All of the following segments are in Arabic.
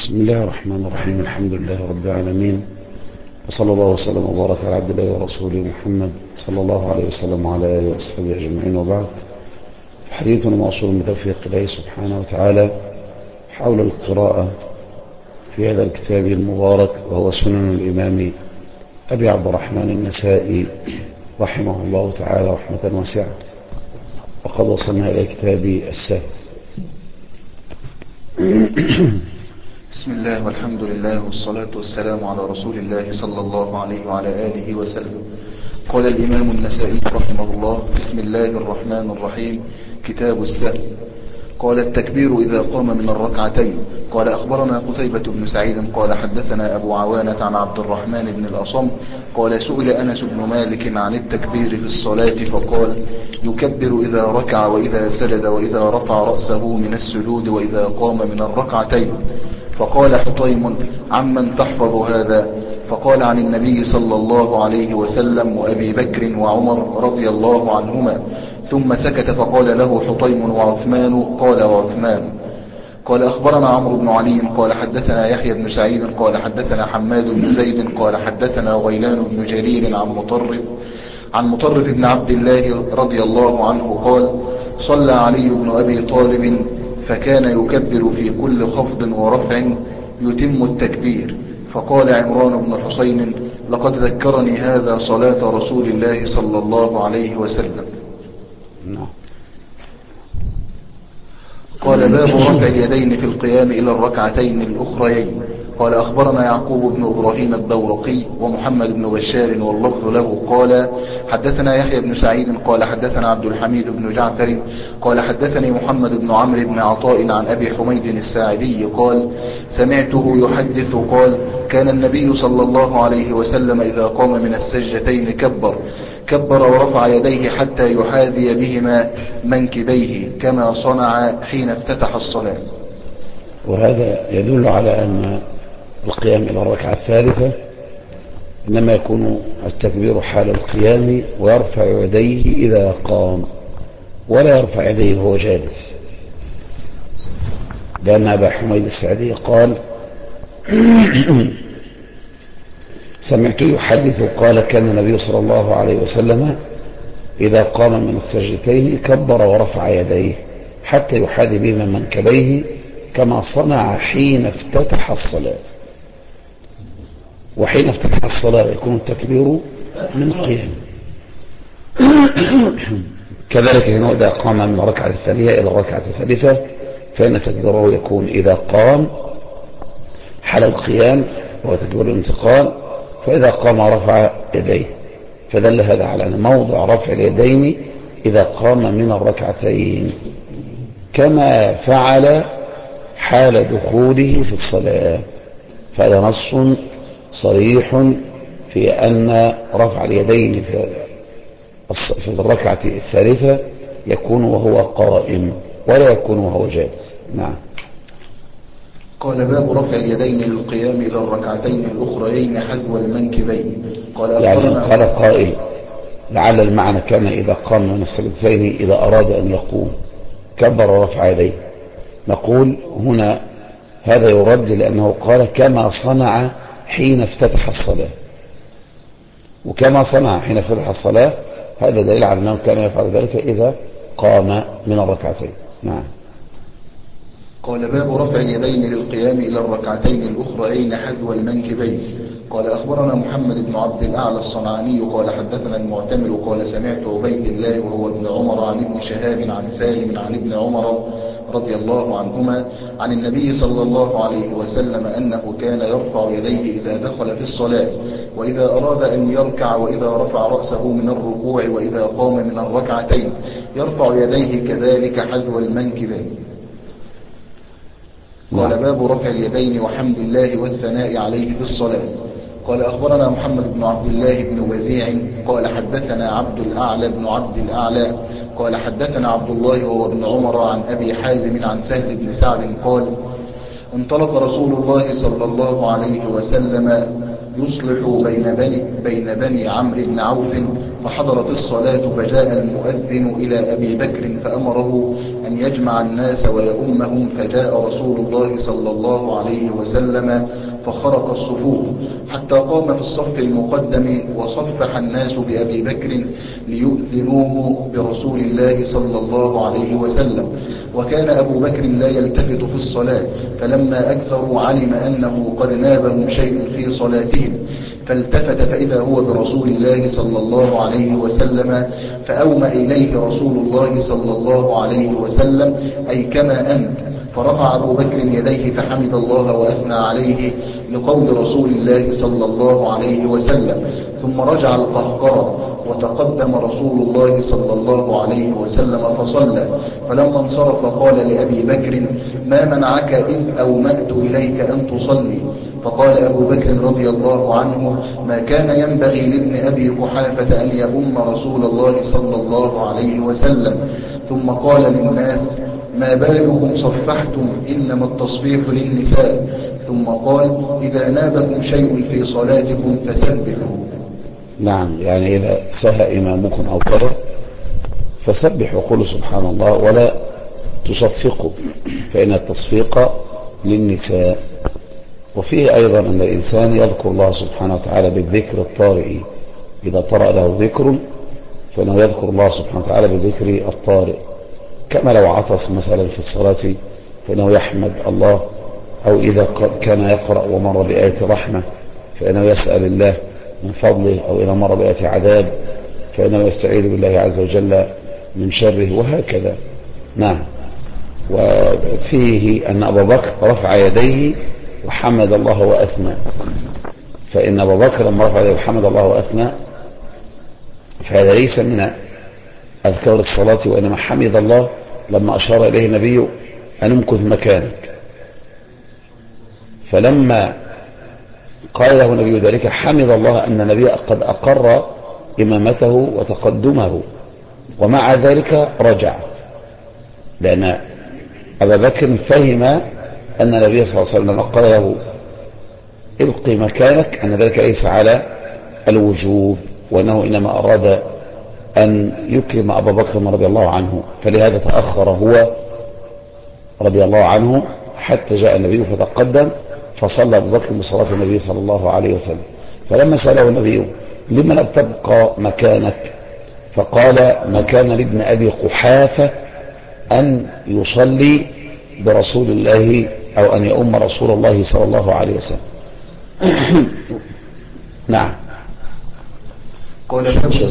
بسم الله الرحمن الرحيم. الحمد لله رب العالمين، وصلى الله وسلم وبارك على عبد الله ورسوله محمد صلى الله عليه وسلم وعلى آله وصحبه أجمعين، وبعد. حديثنا موصول من توفيق الله سبحانه وتعالى حول القراءة في هذا الكتاب المبارك، وهو سنن الإمام أبي عبد الرحمن النسائي رحمه الله تعالى رحمة واسعة. وقد وصلنا إلى كتاب السهل. بسم الله والحمد لله والصلاة والسلام على رسول الله صلى الله عليه وعلى آله وسلم. قال الإمام النسائي رحمه الله: بسم الله الرحمن الرحيم. كتاب السهل. قال: التكبير إذا قام من الركعتين. قال: أخبرنا قتيبة بن سعيد قال حدثنا أبو عوانة عن عبد الرحمن بن الأصم قال: سئل أنس بن مالك عن التكبير في الصلاة فقال: يكبر إذا ركع وإذا سجد وإذا رفع رأسه من السجود وإذا قام من الركعتين. فقال حطيم: عمن تحفظ هذا؟ فقال: عن النبي صلى الله عليه وسلم وأبي بكر وعمر رضي الله عنهما. ثم سكت فقال له حطيم: وعثمان؟ قال: وعثمان. قال: أخبرنا عمرو بن علي قال حدثنا يحيى بن سعيد قال حدثنا حماد بن زيد قال حدثنا غيلان بن جرير عن مطرف بن عبد الله رضي الله عنه قال: صلى علي بن أبي طالب فكان يكبر في كل خفض ورفع يتم التكبير. فقال عمران بن حسين: لقد ذكرني هذا صلاة رسول الله صلى الله عليه وسلم. قال: باب رفع اليدين في القيام إلى الركعتين الأخريين. قال: أخبرنا يعقوب بن إبراهيم الدورقي ومحمد بن بشار واللفظ له قال: حدثنا يحيى بن سعيد قال حدثنا عبد الحميد بن جعفر قال حدثني محمد بن عمرو بن عطاء عن أبي حميد الساعدي قال: سمعته يحدث قال: كان النبي صلى الله عليه وسلم إذا قام من السجدتين كبر ورفع يديه حتى يحاذي بهما منكبيه كما صنع حين افتتح الصلاة. وهذا يدل على أن القيام إلى الركعة الثالثة إنما يكون التكبير حال القيام، ويرفع يديه إذا قام، ولا يرفع يديه وهو جالس، لأن أبا حميد السعدي قال: سمعت يحدث قال: كان النبي صلى الله عليه وسلم إذا قام من السجدتين كبر ورفع يديه حتى يحاذي بهما منكبيه كما صنع حين افتتح الصلاة. وحين افتتح الصلاة يكون التكبير من قيام. كذلك هنا إذا قام من الركعة الثانية إلى الركعة الثالثة فإن تكبيره يكون إذا قام حال القيام وهو تكبير الانتقال، فإذا قام رفع يديه. فدل هذا على أن موضع رفع اليدين إذا قام من الركعتين، كما فعل حال دخوله في الصلاة. فهذا نص صريح في أن رفع اليدين في الركعة الثالثة يكون وهو قائم ولا يكون وهو جالس. نعم. قال: باب رفع اليدين للقيام إلى الركعتين الأخريين حذو المنكبين. يعني قال قائل: لعل المعنى كان إذا قام من السجدتين إذا أراد أن يقوم كبر ورفع يديه. نقول هنا هذا يرد لأنه قال كما صنع حين افتتح الصلاة، وكما صنع حين افتتح الصلاة هذا دليل على أنه كان يفعل ذلك إذا قام من الركعتين. نعم. قال: باب رفع اليدين للقيام إلى الركعتين الأخريين حذو المنكبين. قال: أخبرنا محمد بن عبد الأعلى الصنعاني قال حدثنا المعتمر قال: سمعت عبيد الله وهو ابن عمر عن ابن شهاب عن سالم عن ابن عمر رضي الله عنهما عن النبي صلى الله عليه وسلم أنه كان يرفع يديه إذا دخل في الصلاة وإذا أراد أن يركع وإذا رفع رأسه من الركوع وإذا قام من الركعتين يرفع يديه كذلك حذو المنكبين. قال: باب رفع اليدين وحمد الله والثناء عليه في الصلاة. قال: أخبرنا محمد بن عبد الله بن وزيع قال حدثنا عبد الأعلى بن عبد الأعلى قال حدثنا عبد الله وهو ابن عمر عن أبي حازم عن سهل بن سعد قال: انطلق رسول الله صلى الله عليه وسلم يصلح بين بني عمرو بن عوف فحضرت الصلاة فجاء المؤذن إلى أبي بكر فأمره أن يجمع الناس ويؤمهم، فجاء رسول الله صلى الله عليه وسلم فخرق الصفوف حتى قام في الصف المقدم وصفح الناس بأبي بكر ليؤذنوه برسول الله صلى الله عليه وسلم. وكان أبو بكر لا يلتفت في الصلاة، فلما أكثروا علم أنه قد نابهم شيء في صلاتهم، فالتفت فإذا هو برسول الله صلى الله عليه وسلم، فأومأ إليه رسول الله صلى الله عليه وسلم أي كما أنت، فرفع أبو بكر يديه فحمد الله وأثنى عليه لقول رسول الله صلى الله عليه وسلم، ثم رجع القهقرة وتقدم رسول الله صلى الله عليه وسلم فصلى. فلما انصرف قال لأبي بكر ما منعك إذ أومأت إليك أن تصلي؟ فقال أبو بكر رضي الله عنه ما كان ينبغي لابن أبي قحافة أن يؤم رسول الله صلى الله عليه وسلم. ثم قال للناس ما بالكم صفحتم؟ إنما التصفيح للنساء. ثم قال إذا نابكم شيء في صلاتكم فسبحوا. نعم، يعني إذا سهى إمامكم أو كذا فسبحوا وقولوا سبحان الله ولا تصفقوا، فإن التصفيق للنساء. وفيه أيضا أن الإنسان يذكر الله سبحانه وتعالى بالذكر الطارئ، إذا طرأ له ذكر فإنه يذكر الله سبحانه وتعالى بالذكر الطارئ، كما لو عطس مثلا في الصلاة فإنه يحمد الله، أو إذا كان يقرأ ومر بآية رحمة فإنه يسأل الله من فضله، أو إذا مر بآية عذاب فإنه يستعيذ بالله عز وجل من شره، وهكذا. نعم. وفيه أن أبا بكر رفع يديه وحمد الله وأثنى، فإن أبا بكر لما رفع يديه وحمد الله وأثنى فهذا ليس من أذكار الصلاة، وإنما حمد الله لما أشار إليه النبي أن امكث مكانك، فلما قال له النبي ذلك حمد الله أن النبي قد أقر إمامته وتقدمه، ومع ذلك رجع، لأن أبا بكر فهم أن النبي صلى الله عليه وسلم قال له القي مكانك أن ذلك ليس على الوجوب، وأنه إنما أراد أن يكرم أبا بكر رضي الله عنه، فلهذا تأخر هو رضي الله عنه حتى جاء النبي فتقدم فصلى أبو بكر بصلاة النبي صلى الله عليه وسلم. فلما سأله النبي لما لم تبقى مكانك؟ فقال ما كان لابن أبي قحافة أن يصلي برسول الله أو أن يؤم رسول الله صلى الله عليه وسلم. نعم. قال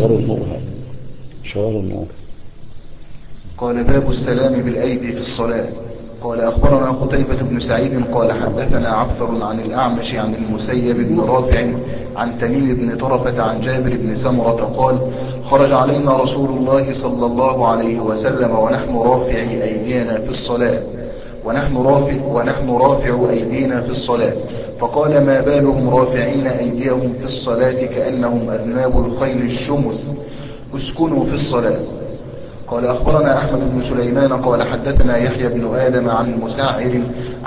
شغل النور. قال باب السلام بالأيدي في الصلاة. قال أخبرنا قتيبة بن سعيد قال حدثنا عبثر عن الأعمش عن المسيب بن رافع عن تميم بن طرفة عن جابر بن سمرة قال خرج علينا رسول الله صلى الله عليه وسلم ونحن رافعي أيدينا في الصلاة ونحن رافع أيدينا في الصلاة، فقال ما بالهم رافعين أيديهم في الصلاة كأنهم أذناب الخيل الشمس، اسكنوا في الصلاة. قال أخبرنا أحمد بن سليمان قال حدثنا يحيى بن آدم عن مسعر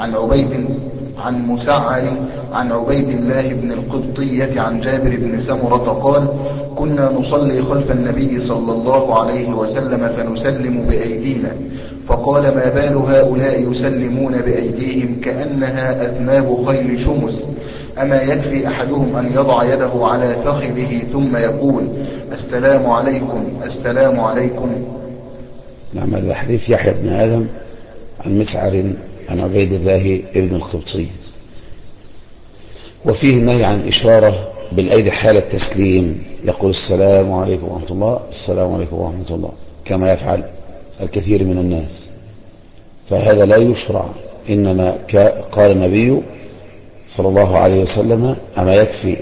عن عبيد الله بن القبطية عن جابر بن سمرة قال كنا نصلي خلف النبي صلى الله عليه وسلم فنسلم بأيدينا، فقال ما بال هؤلاء يسلمون بأيديهم كأنها أذناب خيل شمس، أما يكفي أحدهم أن يضع يده على فخذه ثم يقول السلام عليكم السلام عليكم. نعم. هذا حديث يحيى بن آدم عن مسعر عن عبيد الله ابن القبطي، وفيه النهي عن إشارة بالأيدي حال التسليم، يقول السلام عليكم ورحمة الله السلام عليكم ورحمة الله كما يفعل الكثير من الناس، فهذا لا يشرع. إنما قال النبي صلى الله عليه وسلم أما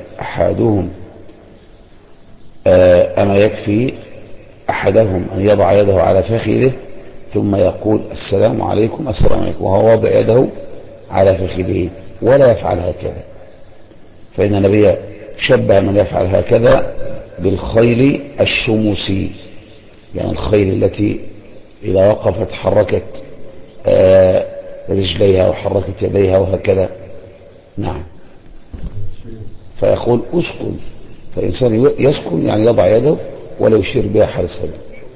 يكفي أحدهم أن يضع يده على فخذه ثم يقول السلام عليكم السلام عليكم وهو وضع يده على فخذه، ولا يفعل هكذا، فإن النبي شبه من يفعل هكذا بالخيل الشمسي، يعني الخيل التي إذا وقفت حركت رجليها وحركت يديها وهكذا. نعم. فيقول اسكن، فالإنسان يسكن يعني يضع يده ولا يشير بها حال السجود.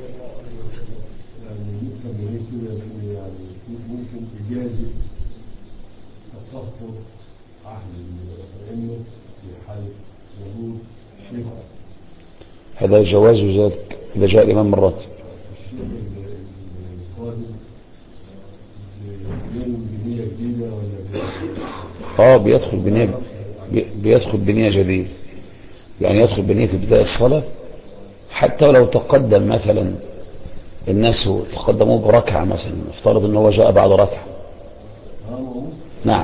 ممكن إجازة تصفر عهد الأئمة في حال وجود شبه هذا جواز ذلك إذا جاء الإمام مرات. الشيخ القادم بنية جديدة ولا بيدخل بنية جديدة، يعني يدخل بنية بداية الصلاة حتى ولو تقدم مثلا الناس تقدموا بركعة مثلا، افترض أنه جاء بعد ركعة، نعم،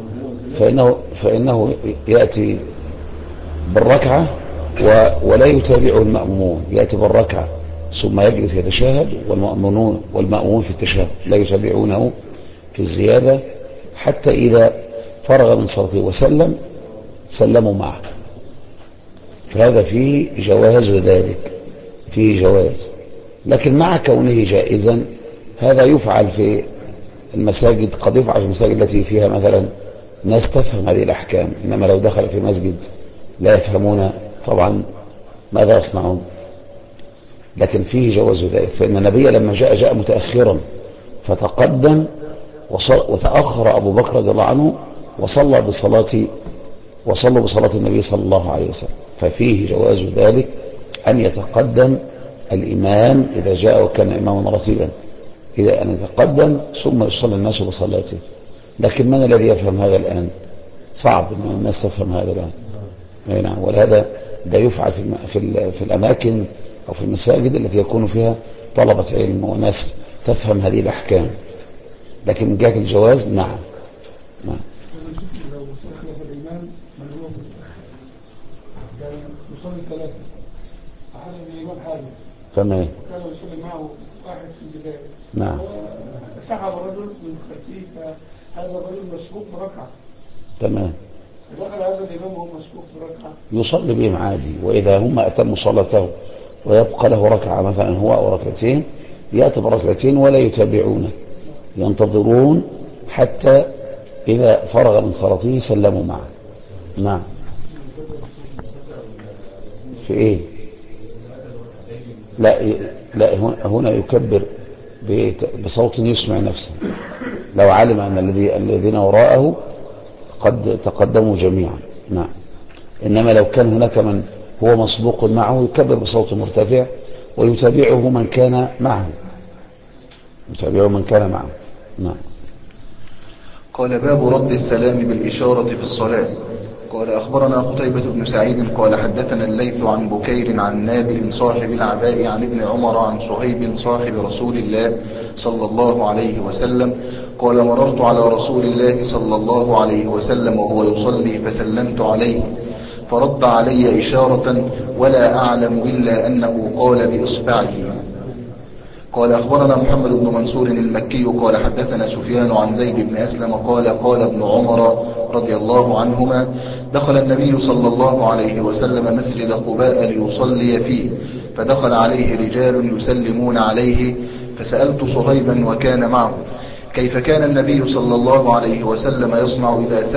فإنه يأتي بالركعة ولا يتابعه المأمومون، يأتي بالركعة ثم يجلس يتشاهد، والمأمومون في التشاهد لا يتابعونه في الزيادة حتى إذا فرغ من صلاته وسلم سلموا معه. فهذا فيه جواز ذلك، فيه جواز، لكن مع كونه جائزا هذا يفعل في المساجد، قد يفعل في المساجد التي فيها مثلا ناس تفهم هذه الأحكام، إنما لو دخل في مسجد لا يفهمون طبعا ماذا يصنعون. لكن فيه جواز ذلك، فإن النبي لما جاء متأخرا فتقدم وتأخر أبو بكر رضي الله عنه وصلوا بصلاة النبي صلى الله عليه وسلم، ففيه جواز ذلك أن يتقدم الإمام إذا جاء وكان إماما رتيبا، إذا أن يتقدم ثم يصلي الناس بصلاته. لكن من الذي يفهم هذا الآن؟ صعب أن الناس تفهم هذا الآن. نعم، ولهذا ده يفعل في الأماكن أو في المساجد التي يكون فيها طلبة علم وناس تفهم هذه الأحكام. لكن من جهة الجواز نعم. لو استخلف الإمام من هو كان يصلي ثلاثة أحد الإمام حاجة تمام، وكان يصلي معه واحد في البداية، نعم، سحب رجل من خلفيه فهذا الرجل مسبوق بركعة، تمام، دخل هذا الإمام وهو مسبوق بركعة يصلي بهم عادي، وإذا هم أتموا صلاته ويبقى له ركعة مثلا هو أو ركعتين يأتي بركعتين ولا يتابعونه، ينتظرون حتى إذا فرغ من صلاته سلموا معه. نعم. في إيه؟ لا هنا يكبر بصوت يسمع نفسه، لو علم أن الذين وراءه قد تقدموا جميعا. نعم. إنما لو كان هناك من هو مسبوق معه يكبر بصوت مرتفع ويتابعه من كان معه، نعم. قال باب رد السلام بالإشارة في الصلاة. قال أخبرنا قتيبة بن سعيد قال حدثنا الليث عن بكير عن نابل صاحب العباء عن ابن عمر عن صهيب صاحب رسول الله صلى الله عليه وسلم قال مررت على رسول الله صلى الله عليه وسلم وهو يصلي فسلمت عليه فرد علي إشارة ولا أعلم إلا أنه قال بإصبعه. قال أخبرنا محمد بن منصور المكي قال حدثنا سفيان عن زيد بن أسلم قال ابن عمر رضي الله عنهما دخل النبي صلى الله عليه وسلم مسجد قباء ليصلي فيه، فدخل عليه رجال يسلمون عليه، فسألت صهيبا وكان معه كيف كان النبي صلى الله عليه وسلم يصنع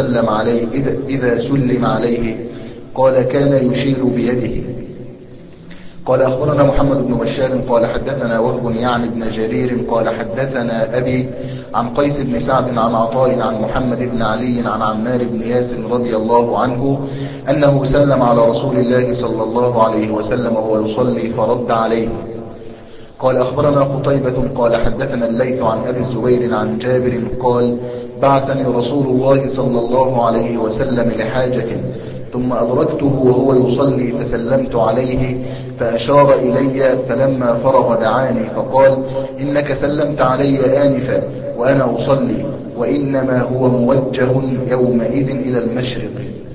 إذا سلم عليه؟ قال كان يشير بيده. قال أخبرنا محمد بن بشار قال حدثنا وهب يعني بن جرير قال حدثنا أبي عن قيس بن سعد عن عطاء عن محمد بن علي عن عمار بن ياسر رضي الله عنه أنه سلم على رسول الله صلى الله عليه وسلم وهو يصلي فرد عليه. قال أخبرنا قتيبة قال حدثنا الليث عن أبي الزبير عن جابر قال بعثني رسول الله صلى الله عليه وسلم لحاجة ثم أدركته وهو يصلي فسلمت عليه فأشار إلي، فلما فرغ دعاني فقال إنك سلمت علي آنفا وأنا أصلي وإنما هو موجه يومئذ إلى المشرق.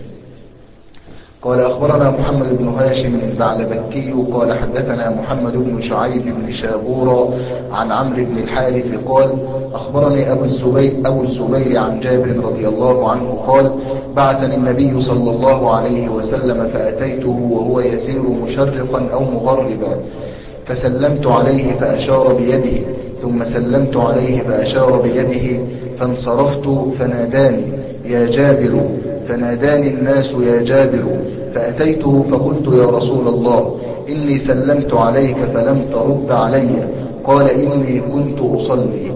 قال أخبرنا محمد بن هاشم الزعلبكي قال حدثنا محمد بن شعيب بن شابور عن عمرو بن الحارث قال أخبرني أبو الزبير عن جابر رضي الله عنه قال بعثني النبي صلى الله عليه وسلم فأتيته وهو يسير مشرقا أو مغربا، فسلمت عليه فأشار بيده، ثم سلمت عليه فأشار بيده، فانصرفت فناداني يا جابر، فناداني الناس يا جابر، فأتيته فقلت يا رسول الله إني سلمت عليك فلم ترد علي. قال إني كنت أصلي.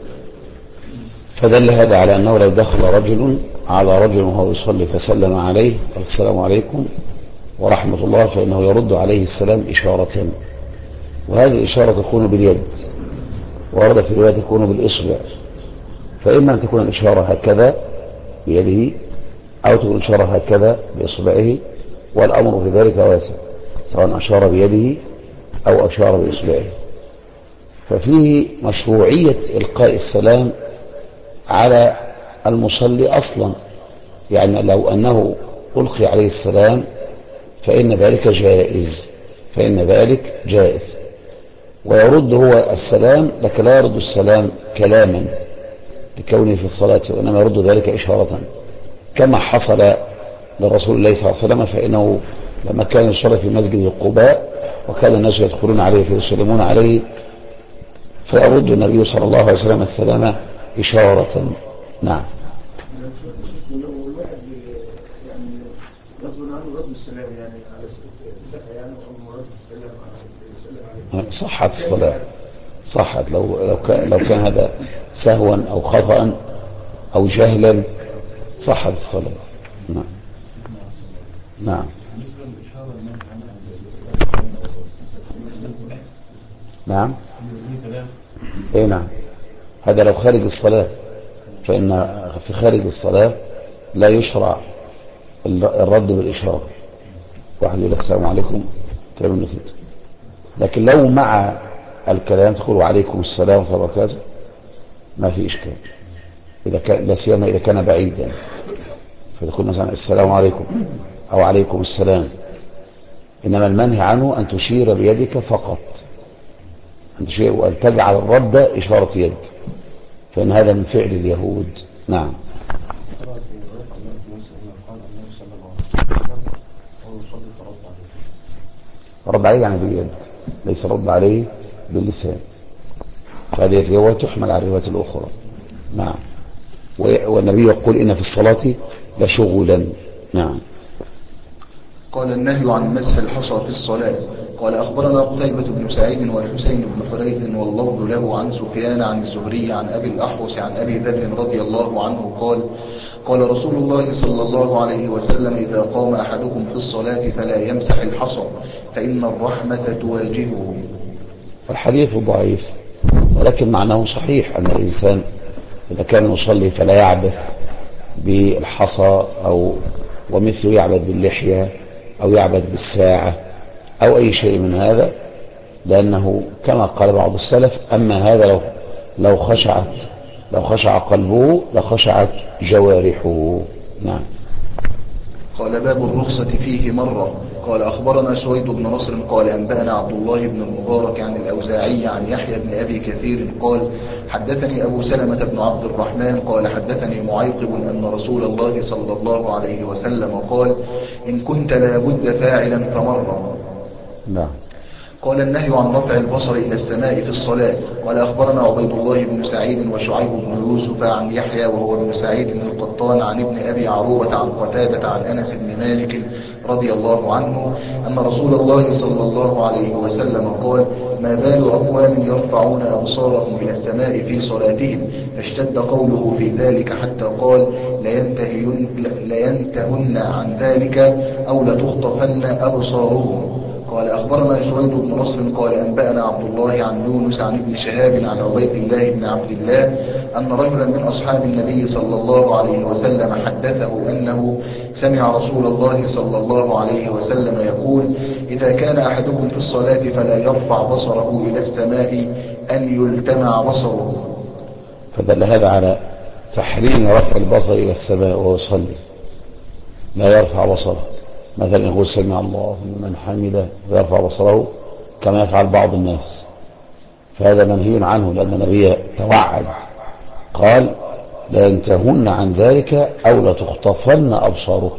فدل هذا على أنه لو دخل رجل على رجل وهو يصلي فسلم عليه السلام عليكم ورحمة الله فإنه يرد عليه السلام إشارة، وهذه الإشارة تكون باليد، ورد في الرواية تكون بالإصبع، فإما أن تكون الإشارة هكذا بيده أو تكون الإشارة هكذا بإصبعه، والأمر في ذلك واسع، سواء أشار بيده أو أشار بإصبعه. ففيه مشروعية إلقاء السلام على المصلي أصلا، يعني لو أنه ألقي عليه السلام فإن ذلك جائز، ويرد هو السلام، لكن لا يرد السلام كلاما لكونه في الصلاة، وإنما يرد ذلك إشارة، كما حصل لرسول الله صلى الله عليه وسلم، فإنه لما كان يصلي في مسجد قباء وكان الناس يدخلون عليه فيسلمون عليه فيرد النبي صلى الله عليه وسلم السلام إشارة. نعم. الواحد يعني غصب عنه رد السلام يعني على يعني أو رد السلام صحت الصلاة، صحت لو كان هذا سهوا أو خطأ أو جهلا صحت الصلاة. نعم. نعم. نعم. ايه نعم، هذا لو خارج الصلاة، فإن في خارج الصلاة لا يشرع الرد بالإشارة، واحد يقول السلام عليكم تعمل كده، لكن لو مع الكلام تقول عليكم السلام ورحمة الله وبركاته ما في إشكال، إذا كان لا سيما إذا كان بعيدا، فتقول مثلا السلام عليكم أو عليكم السلام. إنما المنهي عنه أن تشير بيدك فقط، أن تشير وأن تجعل الرد إشارة يد، فإن هذا من فعل اليهود. نعم. رد عليه يعني باليد، ليس رد عليه باللسان، فهذه الرواية تحمل على الروايات الأخرى. نعم. والنبي يقول إن في الصلاة لشغلا. نعم. قال النهي عن مس الحصى في الصلاة. قال أخبرنا قتيبة بن سعيد والحسين بن حريث واللفظ له عن سفيان عن الزهري عن أبي الأحوص عن أبي ذر رضي الله عنه قال قال رسول الله صلى الله عليه وسلم إذا قام أحدكم في الصلاة فلا يمسح الحصى فإن الرحمة تواجهه. الحديث ضعيف ولكن معناه صحيح، أن الإنسان إذا كان يصلي فلا يعبث بالحصى أو ومثله يعبث باللحية أو يعبث بالساعة أو أي شيء من هذا، لأنه كما قال بعض السلف أما هذا لو خشع قلبه لخشعت جوارحه. نعم. قال باب الرخصة فيه مرة. قال أخبرنا سويد بن نصر قال أنبأنا عبد الله بن المبارك عن الأوزاعي عن يحيى بن أبي كثير قال حدثني أبو سلمة بن عبد الرحمن قال حدثني معيقب أن رسول الله صلى الله عليه وسلم قال إن كنت لابد فاعلا فمرة. نعم. قال النهي عن رفع البصر إلى السماء في الصلاة. قال أخبرنا عبيد الله بن سعيد وشعيب بن يوسف عن يحيى وهو ابن سعيد بن القطان عن ابن أبي عروبة عن قتادة عن أنس بن مالك رضي الله عنه أن رسول الله صلى الله عليه وسلم قال ما بال أقوام يرفعون أبصارهم إلى السماء في صلاتهم، فاشتد قوله في ذلك حتى قال لينتهن عن ذلك أو لتخطفن أبصارهم. قال أخبرنا سويد بن نصر قال أنبأنا عبد الله عن يونس عن ابن شهاب عن عبيد الله بن عبد الله أن رجلا من أصحاب النبي صلى الله عليه وسلم حدثه أنه سمع رسول الله صلى الله عليه وسلم يقول إذا كان أحدكم في الصلاة فلا يرفع بصره إلى السماء أن يلتمع بصره. فدل هذا على تحريم رفع البصر إلى السماء وهو يصلي، لا يرفع بصره، مثلا يقول سمع الله لمن حمده ويرفع بصره كما يفعل بعض الناس، فهذا منهي عنه، لأن النبي توعد قال لا ينتهون عن ذلك أو لتخطفن أبصاره،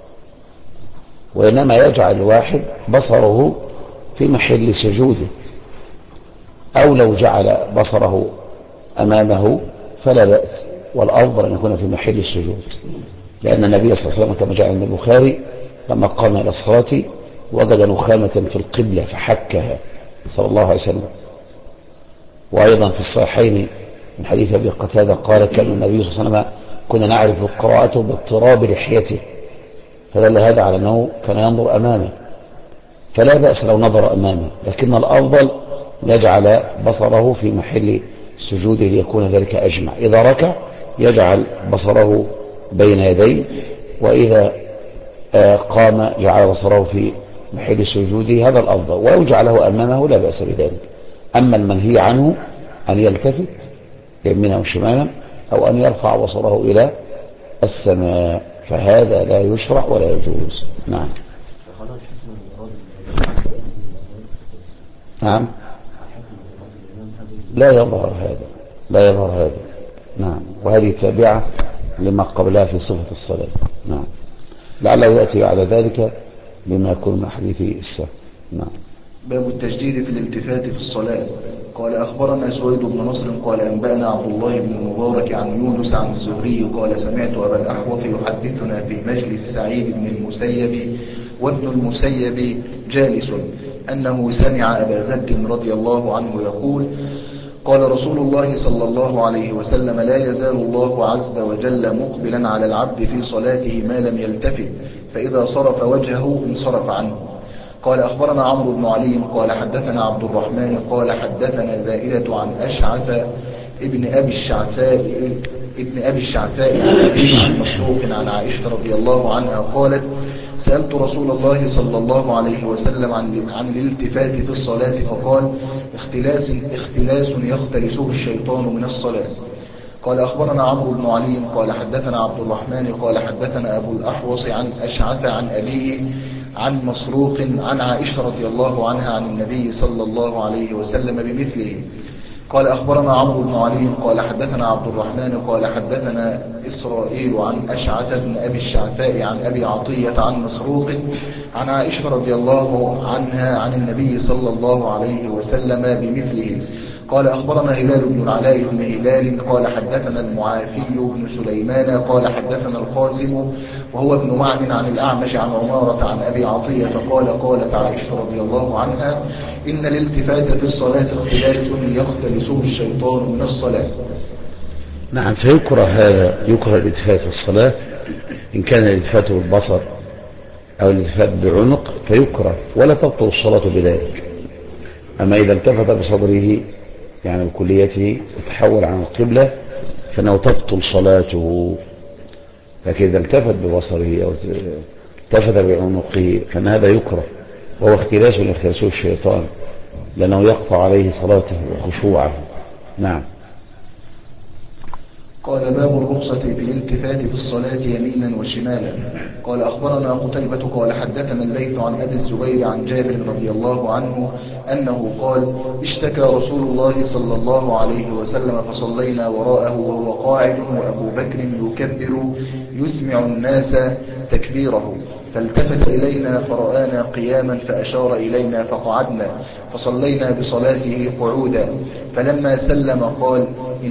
وإنما يجعل الواحد بصره في محل سجوده، أو لو جعل بصره أمامه فلا بأس، والأفضل أن يكون في محل السجود، لأن النبي صلى الله عليه وسلم كما جاء عند البخاري لما قام إلى الصلاة وجد نخامة في القبلة فحكها صلى الله عليه وسلم. وأيضا في الصحيحين من حديث أبي قتادة قال كان النبي صلى الله عليه وسلم كنا نعرف قراءته باضطراب لحيته، فدل هذا على أنه كان ينظر أمامه، فلا بأس لو نظر أمامه، لكن الأفضل يجعل بصره في محل سجوده ليكون ذلك أجمع. إذا ركع يجعل بصره بين يديه، وإذا قام جعل بصره في محل سجوده، هذا الأفضل، ولو جعله أمامه لا بأس بذلك. أما المنهي عنه أن يلتفت يمينا وشمالا أو أن يرفع بصره إلى السماء، فهذا لا يشرع ولا يجوز. نعم. نعم، لا يظهر هذا، لا يظهر هذا. نعم، وهذه تابعة لما قبلها في صفة الصلاة. نعم، لعله يأتي على ذلك بما يكون من حديث السهو. نعم. باب التجديد في الالتفات في الصلاة. قال أخبرنا سويد بن نصر قال أنبأنا عبد الله بن المبارك عن يونس عن الزهري قال سمعت أبا الأحوص يحدثنا في مجلس سعيد بن المسيب وابن المسيب جالس أنه سمع أبا ذر رضي الله عنه يقول قال رسول الله صلى الله عليه وسلم لا يزال الله عز وجل مقبلا على العبد في صلاته ما لم يلتفت، فإذا صرف وجهه انصرف عنه. قال أخبرنا عمرو بن علي قال حدثنا عبد الرحمن قال حدثنا زائدة عن أشعث ابن أبي الشعثاء عن مسروق عن عائشة رضي الله عنها قالت سألت رسول الله صلى الله عليه وسلم عن الالتفات في الصلاة فقال اختلاس يختلسه الشيطان من الصلاة. قال أخبرنا عمرو بن علي قال حدثنا عبد الرحمن قال حدثنا أبو الأحوص عن أشعث عن أبيه عن مسروق عن عائشة رضي الله عنها عن النبي صلى الله عليه وسلم بمثله. قال أخبرنا عمرو بن علي قال حدثنا عبد الرحمن قال حدثنا إسرائيل عن أشعث بن أبي الشعثاء عن أبي عطية عن مسروق عن عائشة رضي الله عنها عن النبي صلى الله عليه وسلم بمثله. قال أخبرنا هلال بن العلاء بن هلال قال حدثنا المعافي بن سليمان قال حدثنا القاسم وهو ابن معن عن الأعمش عن عمارة عن أبي عطية قالت عائشة رضي الله عنها إن الالتفات في الصلاة اختلاس يختلسه الشيطان من الصلاة. نعم، فيكره هذا، يكره الالتفات في الصلاة إن كان الالتفات بالبصر أو الالتفات بعنق فيكره ولا تبطل الصلاة بذلك. أما إذا التفت بصدره يعني بكليته وتحول عن القبلة فإنه تبطل صلاته، لكن إذا التفت ببصره أو التفت بعنقه فإن هذا يكره، وهو اختلاس يختلسه الشيطان لأنه يقطع عليه صلاته وخشوعه. نعم. قال باب الرخصة في الالتفات في الصلاة يمينا وشمالا. قال أخبرنا قتيبة قال حدثنا الليث عن أبي الزبير عن جابر رضي الله عنه أنه قال اشتكى رسول الله صلى الله عليه وسلم فصلينا وراءه وهو قاعد وأبو بكر يكبر يسمع الناس تكبيره، فالتفت إلينا فرآنا قياما فأشار إلينا فقعدنا فصلينا بصلاته قعودا، فلما سلم قال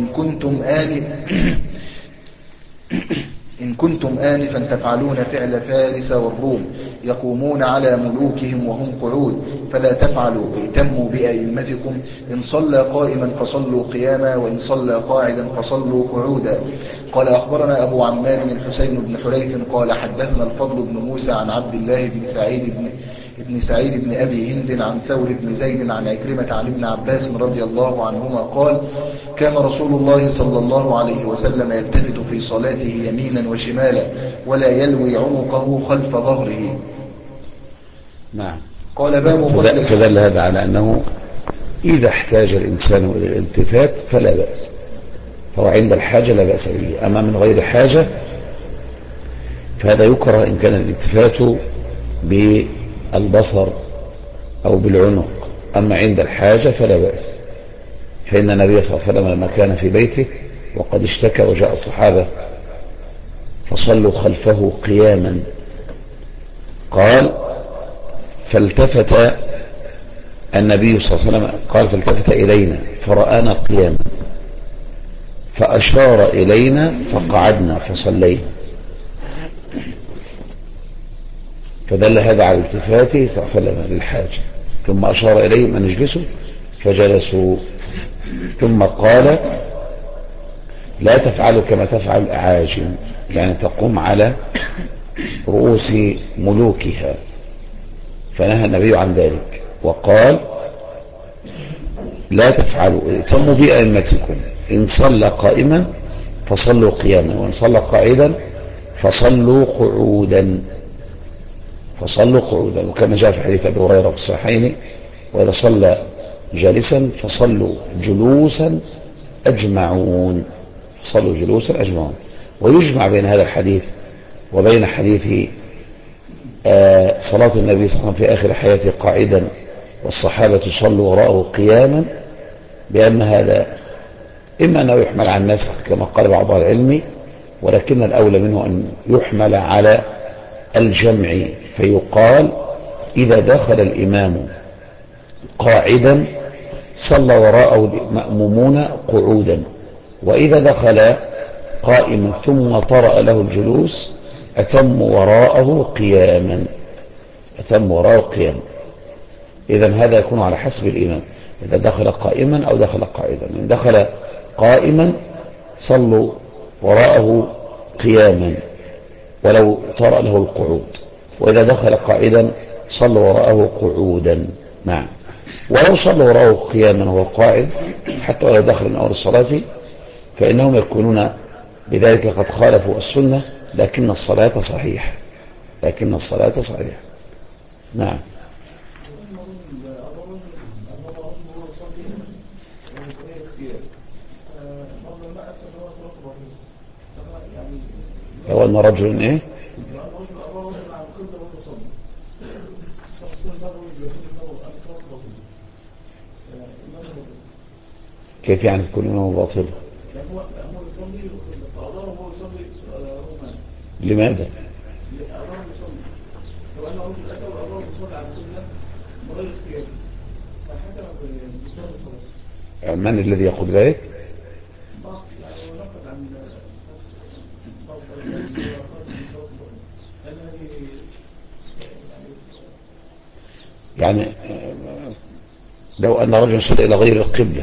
إن كنتم آنفا تفعلون فعل فارس والروم يقومون على ملوكهم وهم قعود فلا تفعلوا، ائتموا بأئمتكم، إن صلى قائما فصلوا قياما وإن صلى قاعدا فصلوا قعودا. قال أخبرنا أبو عمار الحسين بن حريث قال حدثنا الفضل بن موسى عن عبد الله بن سعيد بن أبي هند عن ثور بن زيد عن عكرمة عن ابن عباس رضي الله عنهما قال كان رسول الله صلى الله عليه وسلم يلتفت في صلاته يمينا وشمالا ولا يلوي عنقه خلف ظهره. نعم. قال باب فدل هذا على أنه إذا احتاج الإنسان إلى الالتفات فلا بأس، فهو عند الحاجة لا بأس به. أما من غير حاجة فهذا يكره إن كان الالتفات بالبصر أو بالعنق، أما عند الحاجة فلا بأس. فإن النبي صلى الله عليه وسلم لما كان في بيته وقد اشتكى وجاء الصحابة فصلوا خلفه قياما قال فالتفت النبي صلى الله عليه وسلم قال فالتفت إلينا فرآنا قياما فأشار إلينا فقعدنا فصلينا. فدل هذا على التفاته للحاجة، ثم أشار إليهم أن يجلسوا فجلسوا، ثم قال لا تفعلوا كما تفعل الأعاجم، يعني تقوم على رؤوس ملوكها، فنهى النبي عن ذلك وقال لا تفعلوا، ائتموا بأئمتكم، إن صلى قائما فصلوا قياما، وإن صلى قاعدا فصلوا قعودا، وكما جاء في حديث أبي هريرة في الصحيحين وإذا صلى جالسا فصلوا جلوسا أجمعون، ويجمع بين هذا الحديث وبين حديث صلاة النبي صلى الله عليه وسلم في آخر حياته قاعدا والصحابة صلوا وراءه قياما، بأن هذا إما أنه يحمل على النسخ كما قال بعض العلم، ولكن الأولى منه أن يحمل على الجمع، فيقال إذا دخل الإمام قاعدا صلى وراءه مأمومون قعودا، وإذا دخل قائما ثم طرأ له الجلوس أتموا وراءه قياما. إذن هذا يكون على حسب الإمام، إذا دخل قائما أو دخل قاعدا. إن دخل قائما صلوا وراءه قياما ولو طرأ له القعود، وإذا دخل قاعدا صلوا وراءه قعودا. نعم، ولو صلوا وراءه قياما وهو قاعد حتى ولو دخل من أول الصلاة فإنهم يكونون بذلك قد خالفوا السنة، لكن الصلاة صحيحة. نعم. لو أن رجل إيه؟ كيف يعني تكون إمامه باطل؟ لماذا؟ من الذي يقول ذلك؟ يعني لو أن رجل صلى إلى غير القبلة،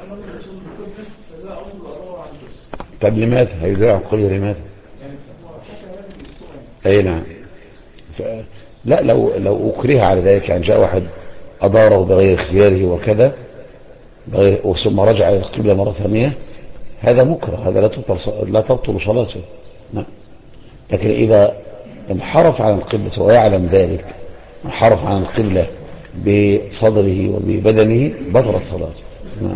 طب لماذا هيذاع القبلة؟ لماذا؟ أي نعم. لا، لو أكره على ذلك، يعني جاء واحد أداره بغير اختياره وكذا ثم رجع إلى القبلة مرة ثانية، هذا مكره، هذا لا تبطل صلاته. نعم. لكن إذا انحرف عن القبلة ويعلم ذلك، انحرف عن القبلة بصدره وببدنه، بطلت صلاته. نعم.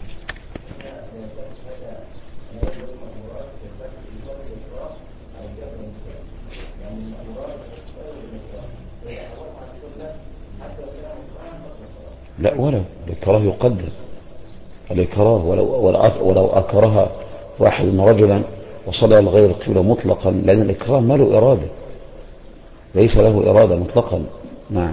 لا، ولو الإكراه يقدم، الإكراه ولو أكره واحد رجلا وصلى لغير القبلة مطلقا، لأن الإكراه ما له إرادة، ليس له إرادة مطلقا. نعم.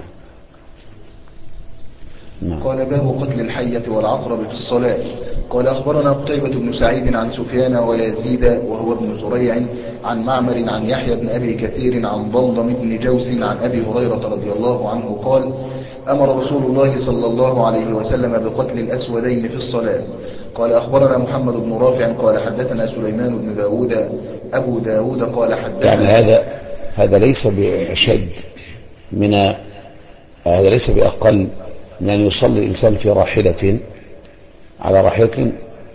قال باب قتل الحية والعقرب في الصلاة. قال أخبرنا قتيبة بن سعيد عن سفيان ويزيد وهو ابن زريع عن معمر عن يحيى بن أبي كثير عن ضمضم بن جوس عن أبي هريرة رضي الله عنه قال أمر رسول الله صلى الله عليه وسلم بقتل الأسودين في الصلاة. قال أخبرنا محمد بن رافع قال حدثنا سليمان بن داود أبو داود قال حدثنا، يعني هذا ليس بأشد من، هذا ليس بأقل من أن يصلي الإنسان في راحلة على راحلة،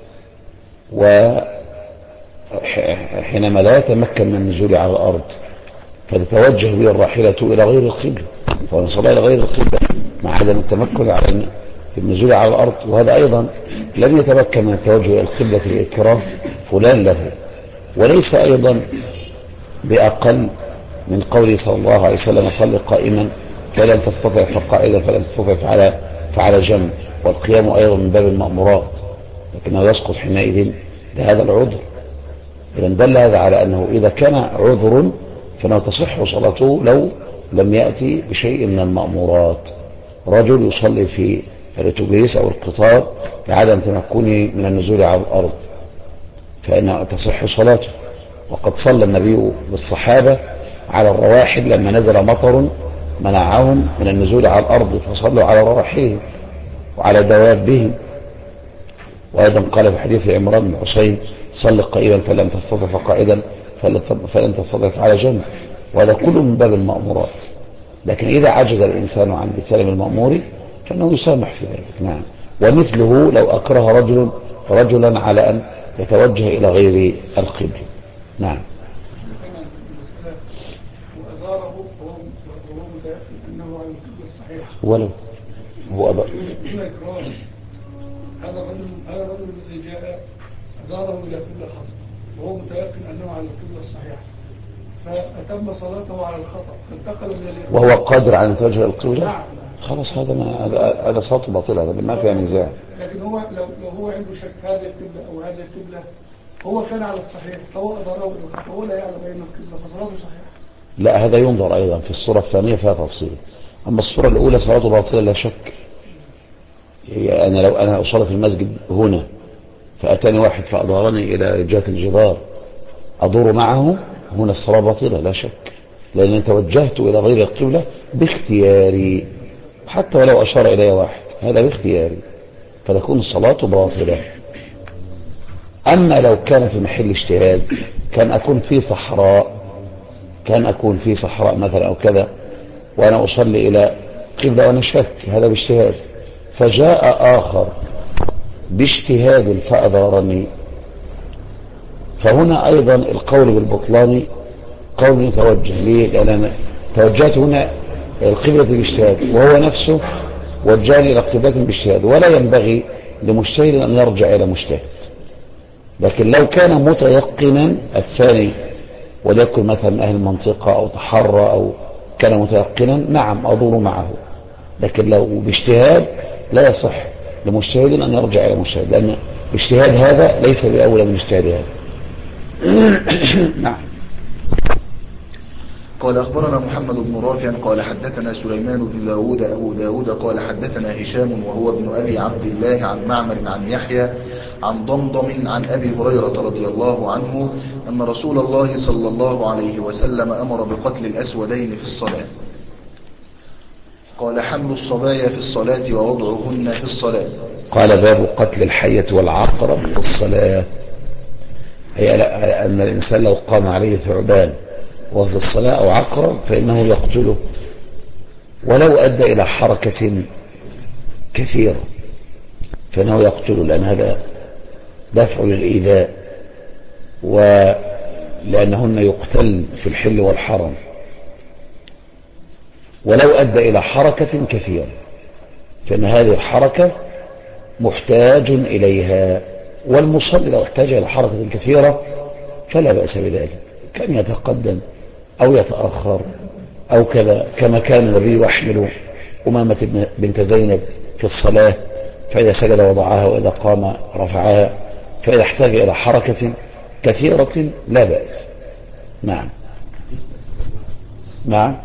وحينما لا يتمكن من النزول على الأرض فتتوجه به الراحلة إلى غير القبلة، فنصلي إلى غير القبلة مع عدم التمكن على النزول على الأرض، وهذا أيضا لم يتمكن من التوجه إلى القبلة لإكراه فلان له، وليس أيضا بأقل من قوله صلى الله عليه وسلم صل قائما فلن تستطع فقائدا فلن تستطع فعلى جنب، والقيام أيضا من باب المأمورات، لكنه يسقط حينئذ لهذا العذر. إذا دل هذا على أنه إذا كان عذر فإنه تصح صلاته لو لم يأتي بشيء من المأمورات. رجل يصلي في الأتوبيس أو القطار لعدم تمكنه من النزول على الأرض فإنه تصح صلاته، وقد صلى النبي بالصحابة على الرواحل لما نزل مطر منعهم من النزول على الأرض فصلوا على رواحلهم وعلى دوابهم. وأيضا قال في حديث عمران بن حسين صل قائما فلم تستطع فقاعدا فلن تستطع على جنب. وهذا كله من باب المأمورات، لكن إذا عجز الإنسان عن امتثال المأمور فإنه يسامح في ذلك. نعم. ومثله لو أكره رجلا على أن يتوجه إلى غير القبل. نعم. وأداره وهو متأكد أنه على القبلة الصحيحة ولو هو أبا هذا الرجل الذي جاء أداره إلى قبلة خطأ وهو متيقن أنه على القبلة الصحيحة، فأتم صلاته على الخطأ فانتقل من اليمين وهو قادر على أن يتوجه القبلة. نعم. خلاص هذا صوت باطل، هذا ما فيها نزاع. لكن هو لو هو عنده شك هذه القبلة أو هذه القبلة، هو كان على الصحيح فهو أداره إلى الخطأ وهو لا يعلم أين القبلة فصلاته صحيحة. لا، هذا ينظر أيضا في الصورة الثانية فيها تفصيل. أما الصورة الأولى صلاته باطلة لا شك. يعني لو أنا أصلي في المسجد هنا فأتاني واحد فأدارني إلى جهة الجدار أدور معه، هنا الصلاة باطلة لا شك، لأن توجهت إلى غير القبلة باختياري، حتى ولو أشار إلي واحد هذا باختياري، فتكون الصلاة باطلة. أما لو كان في محل اجتهاد، كان أكون في صحراء مثلا أو كذا وأنا أصلي إلى قبلة وأنا شك، هذا باجتهاد، فجاء آخر باجتهاد فأدارني، فهنا أيضا القول بالبطلان قول يتوجه ليه؟ لأن أنا توجهت هنا القبلة باجتهاد وهو نفسه وجاني إلى قبلة باجتهاد، ولا ينبغي لمجتهد أن يرجع إلى مجتهد. لكن لو كان متيقنا الثاني وليكن مثلا أهل المنطقة أو تحرى أو كان متيقنا، نعم أدور معه، لكن لو باجتهاد لا يصح لمجتهد أن يرجع إلى مجتهد، لأن اجتهاد هذا ليس بأولى من اجتهاد هذا. نعم. قال أخبرنا محمد بن رافع قال حدثنا سليمان بن داود أبو داود قال حدثنا هشام وهو ابن أبي عبد الله عن معمر عن يحيى عن ضمضم عن أبي هريرة رضي الله عنه أن رسول الله صلى الله عليه وسلم أمر بقتل الأسودين في الصلاة. قال حمل الصبايا في الصلاة ووضعهن في الصلاة. قال باب قتل الحية والعقرب في الصلاة، هي أن الإنسان لو قام عليه ثعبان وفي الصلاة أو عقرب فإنه يقتله ولو أدى إلى حركة كثيرة، فإنه يقتله، لأن هذا دفع للإيذاء، ولأنهن يقتل في الحل والحرم، ولو أدى إلى حركة كثيرة فإن هذه الحركة محتاج إليها، والمصلي لو احتاج إلى حركة كثيرة فلا بأس بذلك، كان يتقدم أو يتأخر أو كذا، كما كان النبي يحمل أمامة بنت زينب في الصلاة، فإذا سجد وضعها وإذا قام رفعها، فإذا احتاج إلى حركة كثيرة لا بأس. نعم نعم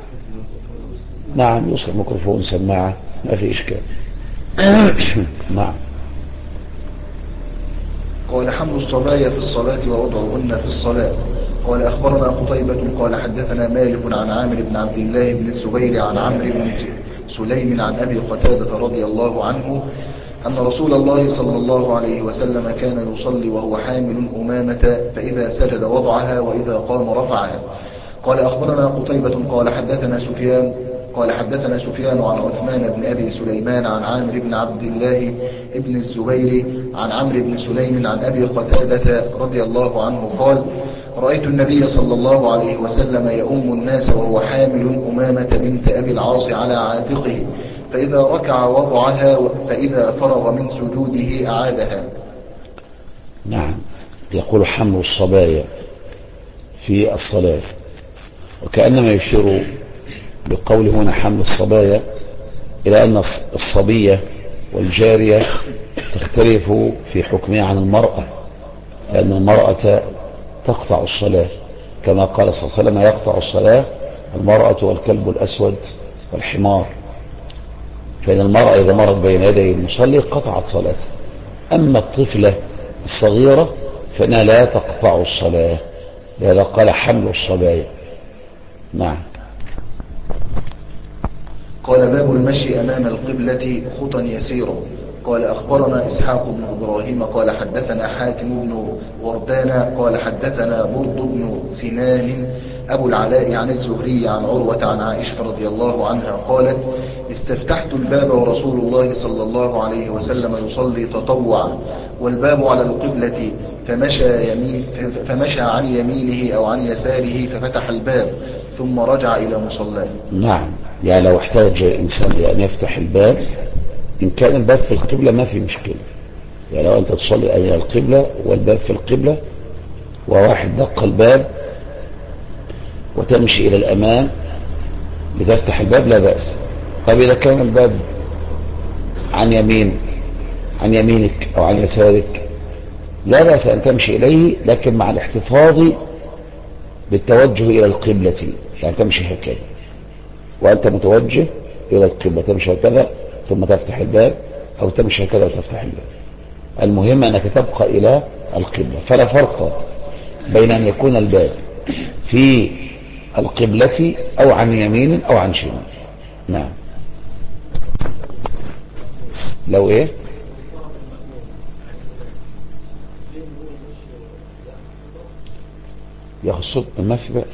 نعم، يوصل ميكروفون سماعة ما في إشكال. نعم. قال حمل الصبايا في الصلاة ووضعهن في الصلاة. قال أخبرنا قتيبة قال حدثنا مالك عن عامر بن عبد الله بن الزبير عن عمرو بن سليم عن أبي قتادة رضي الله عنه أن رسول الله صلى الله عليه وسلم كان يصلي وهو حامل أمامة، فإذا سجد وضعها وإذا قام رفعها. قال أخبرنا قتيبة قال حدثنا سفيان عن عثمان بن أبي سليمان عن عامر بن عبد الله بن الزبير عن عمرو بن سليم عن أبي قتادة رضي الله عنه قال رأيت النبي صلى الله عليه وسلم يؤم الناس وهو حامل أمامة بنت أبي العاص على عاتقه، فإذا ركع وضعها فإذا فرغ من سجوده أعادها. نعم. يقول حمل الصبايا في الصلاة، وكأنما يشير بقول هنا حمل الصبايا إلى أن الصبية والجارية تختلف في حكمها عن المرأة، لأن المرأة تقطع الصلاة كما قال صلى الله عليه وسلم يقطع الصلاة المرأة والكلب الأسود والحمار، فإن المرأة إذا مرت بين يدي المصلي قطعت صلاته، أما الطفلة الصغيرة فإنها لا تقطع الصلاة، لهذا قال حمل الصبايا. نعم. قال باب المشي أمام القبلة خطا يسيرا. قال أخبرنا إسحاق بن إبراهيم قال حدثنا حاتم بن وردان قال حدثنا برد بن سنان أبو العلاء عن الزهري عن عروة عن عائشة رضي الله عنها قالت استفتحت الباب ورسول الله صلى الله عليه وسلم يصلي تطوعا والباب على القبلة فمشى عن يمينه أو عن يساره ففتح الباب ثم رجع إلى مصلاه. نعم، يعني لو احتاج إنسان لأن يفتح الباب إن كان الباب في القبلة ما في مشكلة. يعني لو أنت تصلي إلى القبلة والباب في القبلة وواحد دق الباب وتمشي إلى الأمام لتفتح الباب لا بأس. طب إذا كان الباب عن يمينك أو عن يسارك لا بأس أن تمشي إليه، لكن مع الاحتفاظ بالتوجه إلى القبلة. يعني تمشي هكذا وأنت متوجه إلى القبلة، تمشي هكذا ثم تفتح الباب أو تمشي هكذا وتفتح الباب. المهم أنك تبقى إلى القبلة. فلا فرق بين أن يكون الباب في القبلة أو عن يمين أو عن شمال. نعم. لو إيه ياخذ صوت ما في بأس.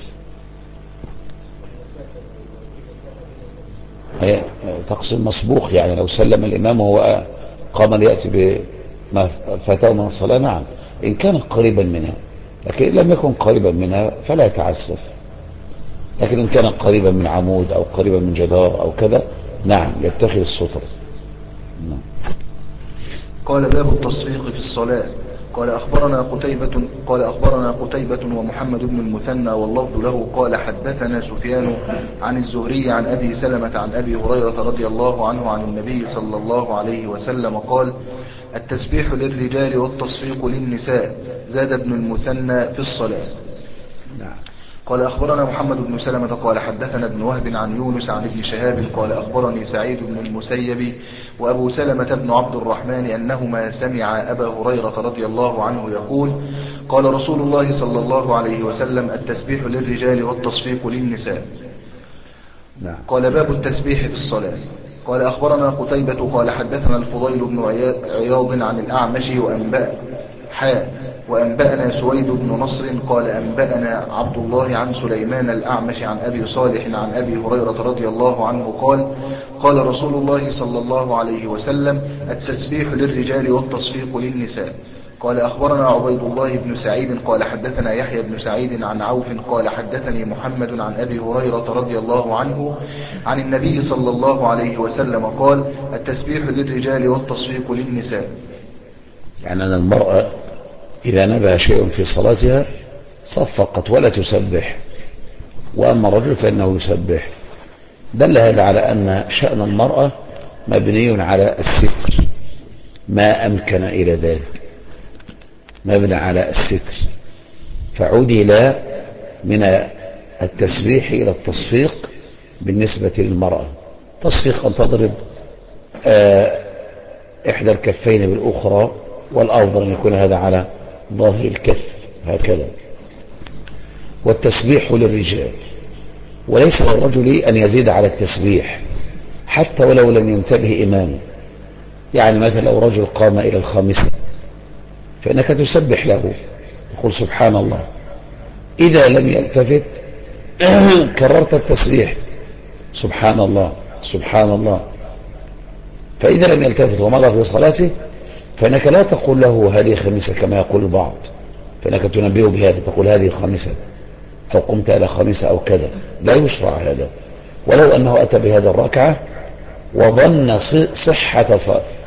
تقصد مسبوق، يعني لو سلم الإمام وهو قام ليأتي بما فاته من الصلاة. نعم إن كان قريبا منها، لكن لم يكن قريبا منها فلا يتعسف. لكن إن كان قريبا من عمود أو قريبا من جدار أو كذا نعم يتخذ الستر. نعم. قال باب التصفيق في الصلاة. قال أخبرنا قتيبة ومحمد بن المثنى واللفظ له قال حدثنا سفيان عن الزهري عن أبي سلمة عن أبي هريرة رضي الله عنه عن النبي صلى الله عليه وسلم قال التسبيح للرجال والتصفيق للنساء زاد ابن المثنى في الصلاة. نعم. قال أخبرنا محمد بن سلمة قال حدثنا ابن وهب عن يونس عن ابن شهاب قال أخبرني سعيد بن المسيب وأبو سلمة بن عبد الرحمن أنهما سمع أبا هريرة رضي الله عنه يقول قال رسول الله صلى الله عليه وسلم التسبيح للرجال والتصفيق للنساء. نعم. قال باب التسبيح في الصلاة. قال أخبرنا قتيبة قال حدثنا الفضيل بن عياض عن الأعمش وأنبأنا سويد بن نصر قال أنبأنا عبد الله عن سليمان الأعمش عن أبي صالح عن أبي هريرة رضي الله عنه قال قال رسول الله صلى الله عليه وسلم التسبيح للرجال والتصفيق للنساء. قال أخبرنا عبيد الله بن سعيد قال حدثنا يحيى بن سعيد عن عوف قال حدثني محمد عن أبي هريرة رضي الله عنه عن النبي صلى الله عليه وسلم قال التسبيح للرجال والتصفيق للنساء. يعني أن المرأة إذا نبه شيء في صلاتها صفقت ولا تسبح، وأما الرجل فإنه يسبح. دل هذا على أن شأن المرأة مبني على الستر ما أمكن إلى ذلك، مبني على الستر. فعدل من التسبيح إلى التصفيق بالنسبة للمرأة. تصفيق أن تضرب إحدى الكفين بالأخرى، والأفضل أن يكون هذا على ظاهر الكف هكذا. والتسبيح للرجال، وليس للرجل أن يزيد على التسبيح حتى ولو لم ينتبه إمامه. يعني مثلا لو رجل قام إلى الخامسة فإنك تسبح له تقول سبحان الله. إذا لم يلتفت كررت التسبيح سبحان الله سبحان الله. فإذا لم يلتفت ومضى في صلاته فإنك لا تقول له هذه خامسة كما يقول البعض، فإنك تنبيه بهذا تقول هذه خامسة أو قمت إلى خامسة أو كذا. لا يشرع هذا، ولو أنه أتى بهذا الركعة وظن صحة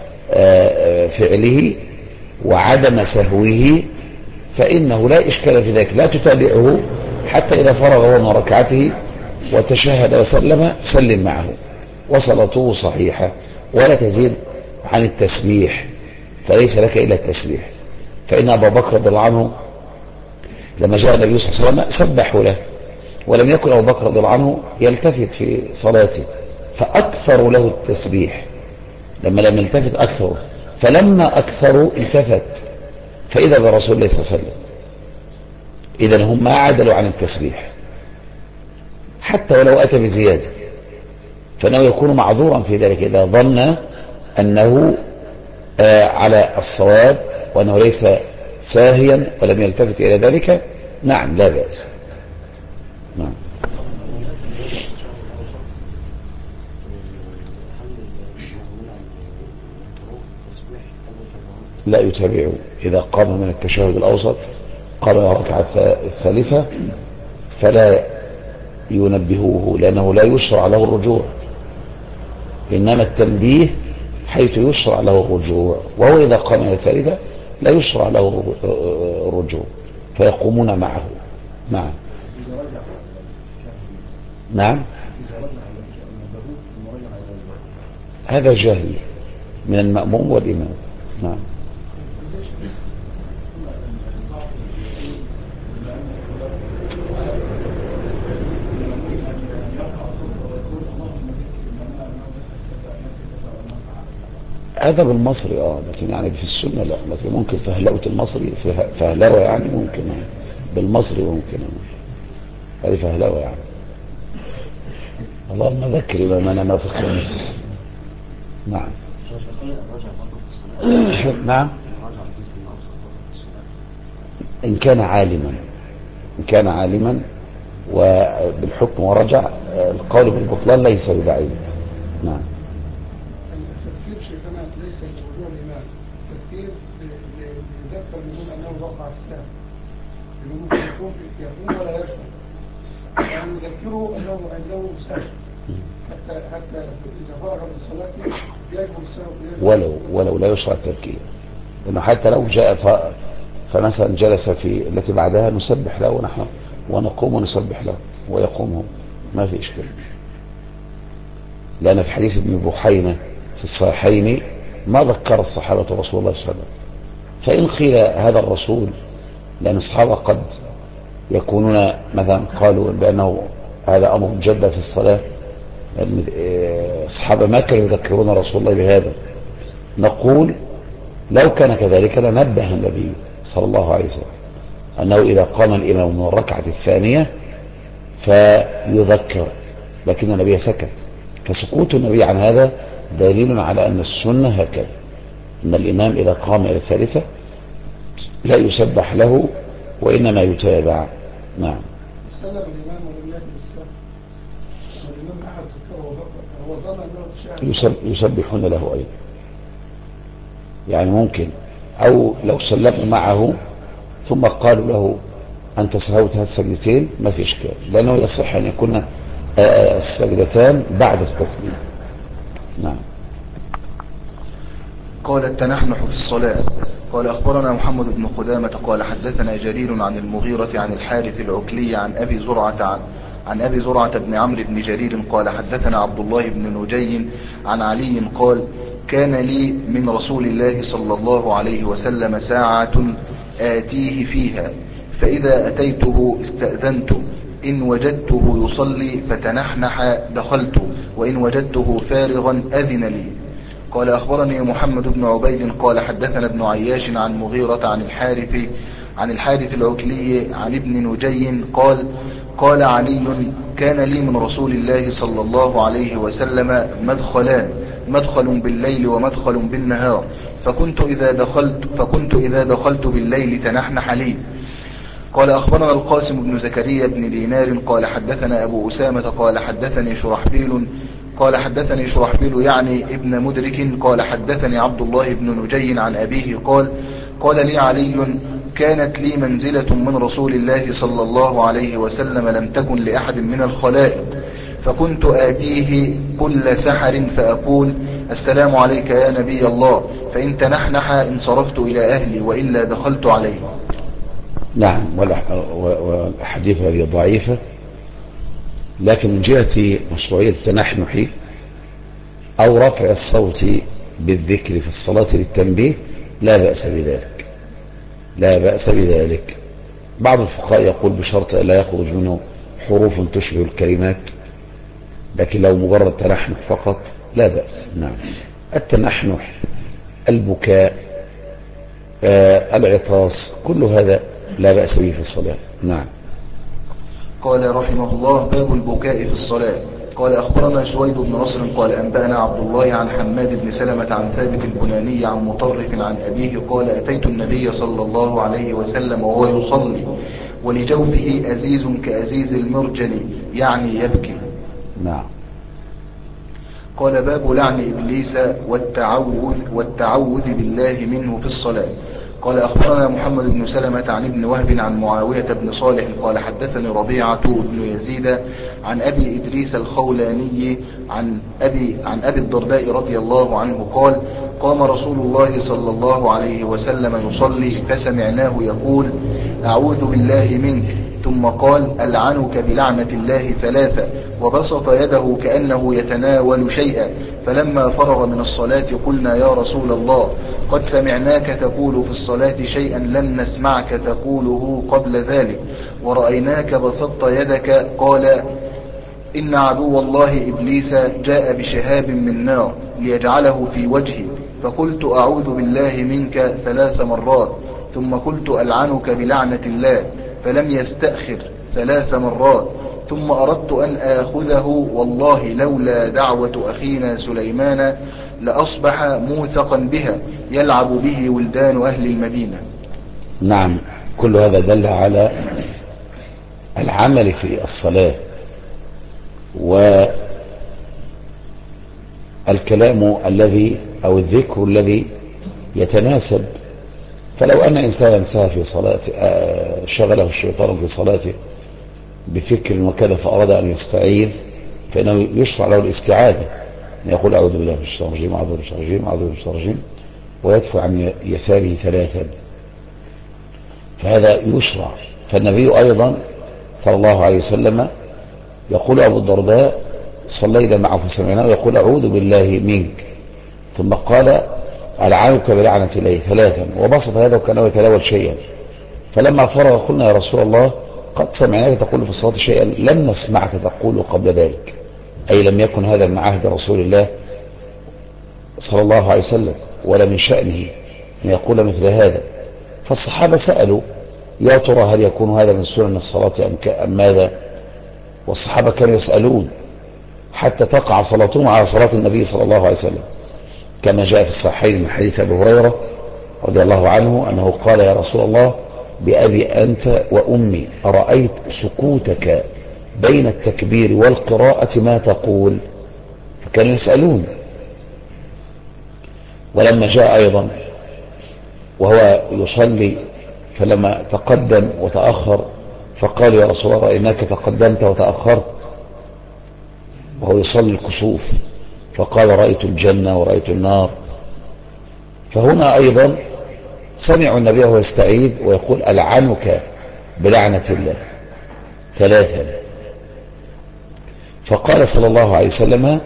فعله وعدم سهوه فإنه لا إشكال في ذلك. لا تتابعه حتى إذا فرغ هو من ركعته وتشهد وسلم سلم معه وصلته صحيحة، ولا تزيد عن التسبيح، فليس لك إلا التسبيح. فإن أبا بكر رضي الله عنه لما جاء النبي صلى الله عليه وسلم سبحوا له، ولم يكن أبو بكر رضي الله عنه يلتفت في صلاته فأكثروا له التسبيح. لما لم يلتفت أكثروا، فلما أكثروا التفت فإذا برسول الله صلى الله عليه وسلم. إذن هم ما عدلوا عن التسبيح حتى ولو أتى بزيادة. فإنه يكون معذورا في ذلك إذا ظن أنه على الصواب وأنه ليس ساهيا ولم يلتفت إلى ذلك. نعم لا بأس. نعم. لا يتابعه إذا قام من التشهد الأوسط قام الركعة الثالثة فلا ينبهوه لأنه لا يشرع له الرجوع، إنما التنبيه حيث يشرع له الرجوع، وهو إذا قام من الثالثة لا يشرع له الرجوع فيقومون معه. نعم. نعم هذا جهل من المأموم والإمام. نعم. هذا بالمصري لكن يعني في السنة لا، لكن ممكن فهلوة المصري فهلوة يعني ممكن بالمصري ممكن هذه فهلوة يعني. اللهم ذكر إمامنا ما في الخميس. نعم. نعم إن كان عالما وبالحكم ورجع القول بالبطلان ليس ببعيد. نعم. التفكير شيخنا ليس بوضوع الإمام، التفكير يذكر يقول أنه وقع السهم، يقول يقوم ولا يشعر، يعني يذكره أنه سهم حتى إذا فرغ من صلاته يجب السهم ولو لا يشرع التفكير، لأنه حتى لو جاء فمثلا جلس في التي بعدها نسبح له ونحن ونقوم ونسبح له ويقوم هو، ما في إشكال. لأن في حديث ابن بحينة في الصحيحين ما ذكر الصحابة رسول الله صلى الله عليه وسلم، فإن قيل هذا الرسول، لأن الصحابة قد يكونون مثلا قالوا بأنه هذا أمر جد في الصلاة، الصحابة ما كانوا يذكرون رسول الله بهذا، نقول لو كان كذلك لنبه النبي صلى الله عليه وسلم أنه إذا قام الإمام من الركعة الثانية فيذكر، لكن النبي سكت، فسكوت النبي عن هذا دليل على أن السنة هكذا، أن الإمام إذا قام إلى الثالثة لا يسبح له وإنما يتابع. نعم. سلم الإمام ولم يأتي بالسلام، والإمام أحد ذكره وبقى هو ظن أنه شاهد يسبحون له أيضا، يعني ممكن، أو لو سلموا معه ثم قالوا له أنت سهوت هذه السجدتين ما في إشكال، لأنه يصح أن يكون السجدتان بعد التسليم. نعم. قال التنحنح في الصلاة. قال أخبرنا محمد بن قدامة قال حدثنا جرير عن المغيرة عن الحارث العكلي عن أبي زرعة بن عمرو بن جرير قال حدثنا عبد الله بن نجي عن علي قال كان لي من رسول الله صلى الله عليه وسلم ساعة آتيه فيها، فإذا أتيته استأذنت، إن وجدته يصلي فتنحنح دخلت، وإن وجدته فارغا أذن لي. قال أخبرني محمد بن عبيد قال حدثنا ابن عياش عن مغيرة عن الحارث العكلي عن ابن نجي قال علي كان لي من رسول الله صلى الله عليه وسلم مدخلان، مدخل بالليل ومدخل بالنهار، فكنت إذا دخلت بالليل تنحنح لي. قال أخبرنا القاسم بن زكريا بن دينار قال حدثنا أبو أسامة قال حدثني شرحبيل يعني ابن مدرك قال حدثني عبد الله بن نجي عن أبيه قال لي علي كانت لي منزلة من رسول الله صلى الله عليه وسلم لم تكن لأحد من الخلائق، فكنت آتيه كل سحر فأقول السلام عليك يا نبي الله، فإن تنحنح انصرفت إلى أهلي وإلا دخلت عليه. نعم. والحديث هذه ضعيفة، لكن من جهة مشروعية التنحنح أو رفع الصوت بالذكر في الصلاة للتنبيه لا بأس بذلك. بعض الفقهاء يقول بشرط لا يخرج منه حروف تشبه الكلمات، لكن لو مجرد تنحنح فقط لا بأس. نعم. التنحنح، البكاء، العطاس، كل هذا لا بأس به في الصلاة. نعم. قال رحمه الله باب البكاء في الصلاة. قال أخبرنا سويد بن نصر قال أنبأنا عبد الله عن حماد بن سلمة عن ثابت البناني عن مطرف عن أبيه قال أتيت النبي صلى الله عليه وسلم وهو يصلي ولجوفه أزيز كأزيز المرجل يعني يبكي. نعم. قال باب لعن إبليس والتعوذ بالله منه في الصلاة. قال أخبرنا محمد بن سلمة عن ابن وهب عن معاوية بن صالح قال حدثني ربيعة بن يزيد عن أبي إدريس الخولاني عن أبي الدرداء رضي الله عنه قال قام رسول الله صلى الله عليه وسلم يصلي فسمعناه يقول أعوذ بالله منك ثم قال ألعنك بلعنة الله ثلاثة وبسط يده كأنه يتناول شيئا فلما فرغ من الصلاة قلنا يا رسول الله قد سمعناك تقول في الصلاة شيئا لم نسمعك تقوله قبل ذلك ورأيناك بسطت يدك. قال إن عدو الله إبليس جاء بشهاب من نار ليجعله في وجهي فقلت أعوذ بالله منك 3 مرات ثم قلت ألعنك بلعنة الله فلم يستأخر 3 مرات ثم أردت أن آخذه والله لولا دعوة أخينا سليمان لأصبح موثقا بها يلعب به ولدان أهل المدينة. نعم. كل هذا دل على العمل في الصلاة والكلام الذي أو الذكر الذي يتناسب. فلو أن إنسانا سهى في صلاته شغله الشيطان في صلاته بفكر وكذا فأراد أن يستعيذ فإنه يشرع له الاستعاذة أن يقول أعوذ بالله من الشيطان الرجيم أعوذ بالله من الشيطان الرجيم أعوذ بالله من الشيطان الرجيم ويدفع عن يساره 3 فهذا يشرع. فالنبي أيضا صلى الله عليه وسلم يقول أبو الدرداء صلينا معه فسمعناه يقول أعوذ بالله منك ثم قال ألعنك بلعنة الله 3 وبسط هذا وكانه يتناول شيئا فلما فرغ قلنا يا رسول الله قد سمعناك تقول في الصلاة شيئا لم نسمعك تقول قبل ذلك أي لم يكن هذا من عهد رسول الله صلى الله عليه وسلم ولا من شأنه أن يقول مثل هذا. فالصحابة سألوا يا ترى هل يكون هذا من سنن الصلاة أم ماذا؟ والصحابة كانوا يسألون حتى تقع صلاتهم على صلاة النبي صلى الله عليه وسلم كما جاء في الصحيحين من حديث أبي هريرة رضي الله عنه أنه قال يا رسول الله بأبي أنت وأمي أرأيت سكوتك بين التكبير والقراءة ما تقول؟ فكانوا يسألون. ولما جاء أيضا وهو يصلي فلما تقدم وتأخر فقال يا رسول الله رأيناك تقدمت وتأخرت وهو يصلي الكسوف فقال رأيت الجنة ورأيت النار. فهنا أيضا سمعوا النبي وهو يستعيذ ويقول ألعنك بلعنة الله 3 فقال صلى الله عليه وسلم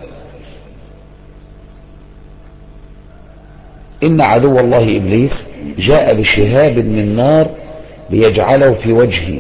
إن عدو الله إبليس جاء بشهاب من نار ليجعله في وجهي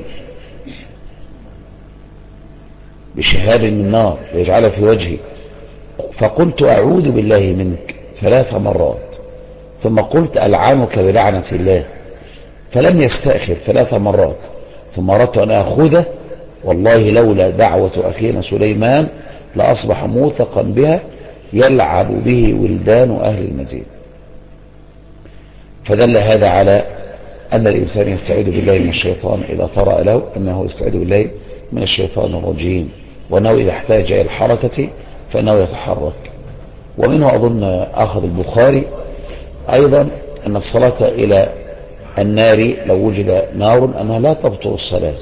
بشهاب من نار ليجعله في وجهي فقلت أعوذ بالله منك 3 مرات ثم قلت ألعنك بلعنة الله فلم يستأخر 3 مرات ثم أردت أن أخذه والله لولا دعوة أخينا سليمان لأصبح موثقا بها يلعب به ولدان أهل المدينة. فدل هذا على أن الإنسان يستعيذ بالله من الشيطان إذا طرأ له أنه يستعيذ بالله من الشيطان الرجيم وأنه إذا احتاج إلى الحركة فإنه يتحرك. ومنه أظن أخذ البخاري أيضا أن الصلاة إلى النار لو وجد نار أنها لا تبطل الصلاة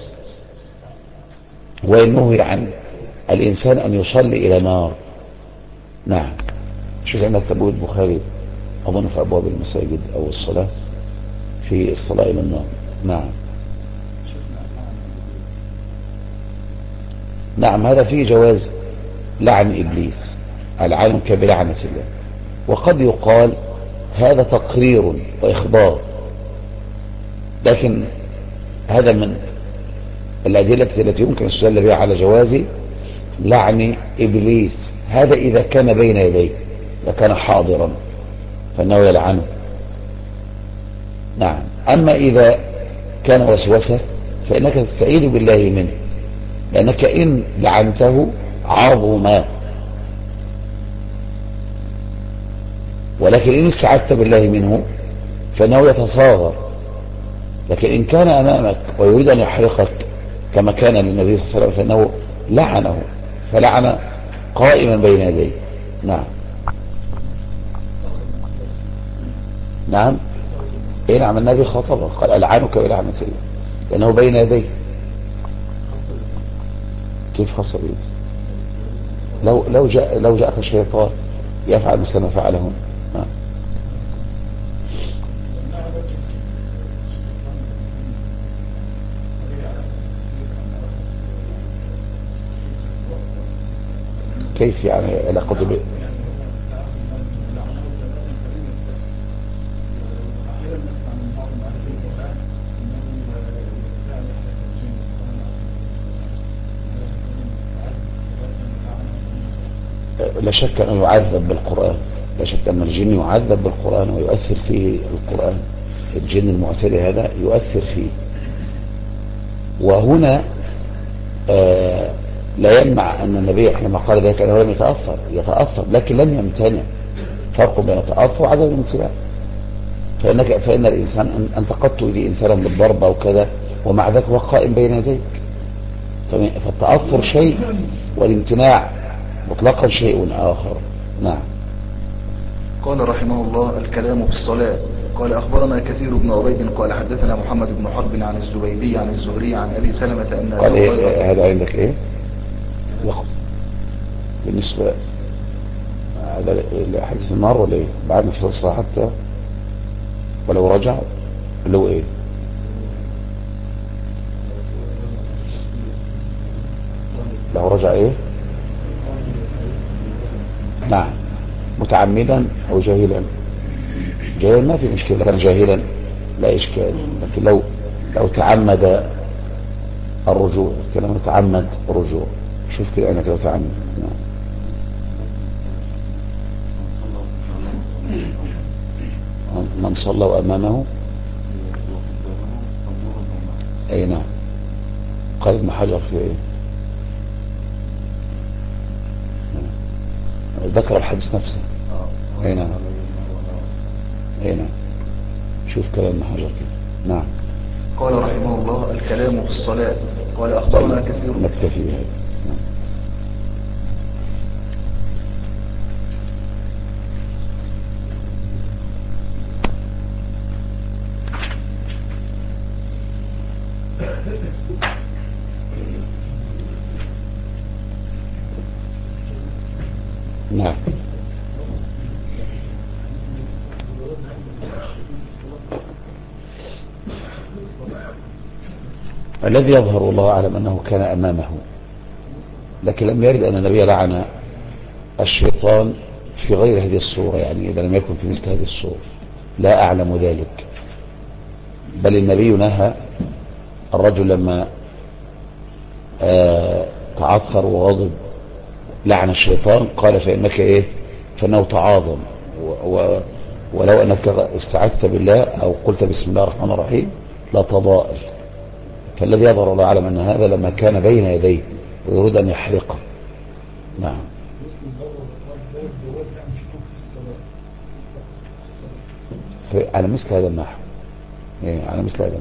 وإنه عن الإنسان أن يصلي إلى نار. نعم. شوف عندك تبويب البخاري أظن في أبواب المساجد أو الصلاة في الصلاة إلى النار. نعم. نعم. هذا فيه جواز لعن إبليس ألعنك بلعنة الله. وقد يقال هذا تقرير وإخبار لكن هذا من الأدلة التي يمكن السؤال بها على جواز لعن إبليس. هذا إذا كان بين يديه لكان حاضرا فإنه يلعنه. نعم. أما إذا كان وسوسة فإنك تستعيذ بالله منه لأنك إن لعنته عظما. ولكن إن استعذت بالله منه فإنه يتصاغر. لكن إن كان أمامك ويريد أن يحرقك كما كان للنبي صلى الله عليه وسلم فإنه لعنه، فلعن قائما بين يديه. نعم نعم. إيه نعم، النبي خاطبه قال ألعنك بلعنة الله لأنه بين يديه. كيف خاصة بيه؟ لو جاءك الشيطان يفعل مثل ما فعله. نعم. كيف يعني إلى قدر؟ لا شك أنه يعذب بالقرآن، لا شك أن الجن يعذب بالقرآن ويؤثر فيه القرآن. الجن المعتري هذا يؤثر فيه. وهنا لا يمنع أن النبي حينما قال ذلك أنه لم يتأثر لكن لم يمتنع. فرق بين التأثر وعدم الامتناع. فإن الإنسان أنت قد تؤذي إنسانا بالضربة وكذا ومع ذلك هو قائم بين يديك. فالتأثر شيء والامتناع مطلقا شيء آخر. نعم. قال رحمه الله الكلام في الصلاة. قال أخبرنا كثير بن عبيد قال حدثنا محمد بن حرب عن الزبيدي عن الزهري عن أبي سلمة أن قال إيه هذا عندك إيه بالنسبة هذا لحديث النار ولا إيه بعد نفس الصلاة حتى ولو رجع اللي هو إيه لو رجع إيه؟ نعم متعمدا أو جاهلا. جاهلا ما في مشكلة، كان جاهلا لا إشكال. لكن لو تعمد الرجوع، كلام تعمد الرجوع. شوف كده أنا كده تعمد. نعم. من صلى وأمامه أي نعم. قال ابن حجر في إيه؟ ذكر الحديث نفسه. أي نعم أي نعم. شوف كلام ابن حجر كده. نعم. قال رحمه الله الكلام في الصلاة. قال أخبرنا كثير. نكتفي بهذا. نعم. الذي يظهر الله أعلم أنه كان أمامه، لكن لم يرد أن النبي لعن الشيطان في غير هذه الصورة، يعني إذا لم يكن في مثل هذه الصورة لا أعلم ذلك. بل النبي نهى الرجل لما تعثر وغضب لعن الشيطان قال فإنك إيه فإنه تعاظم ولو أنك استعذت بالله أو قلت بسم الله الرحمن الرحيم لا تضائل. فالذي يظهر الله أعلم أن هذا لما كان بين يديه ويريد أن يحرقه. نعم. على مثل هذا النحو على مثل هذا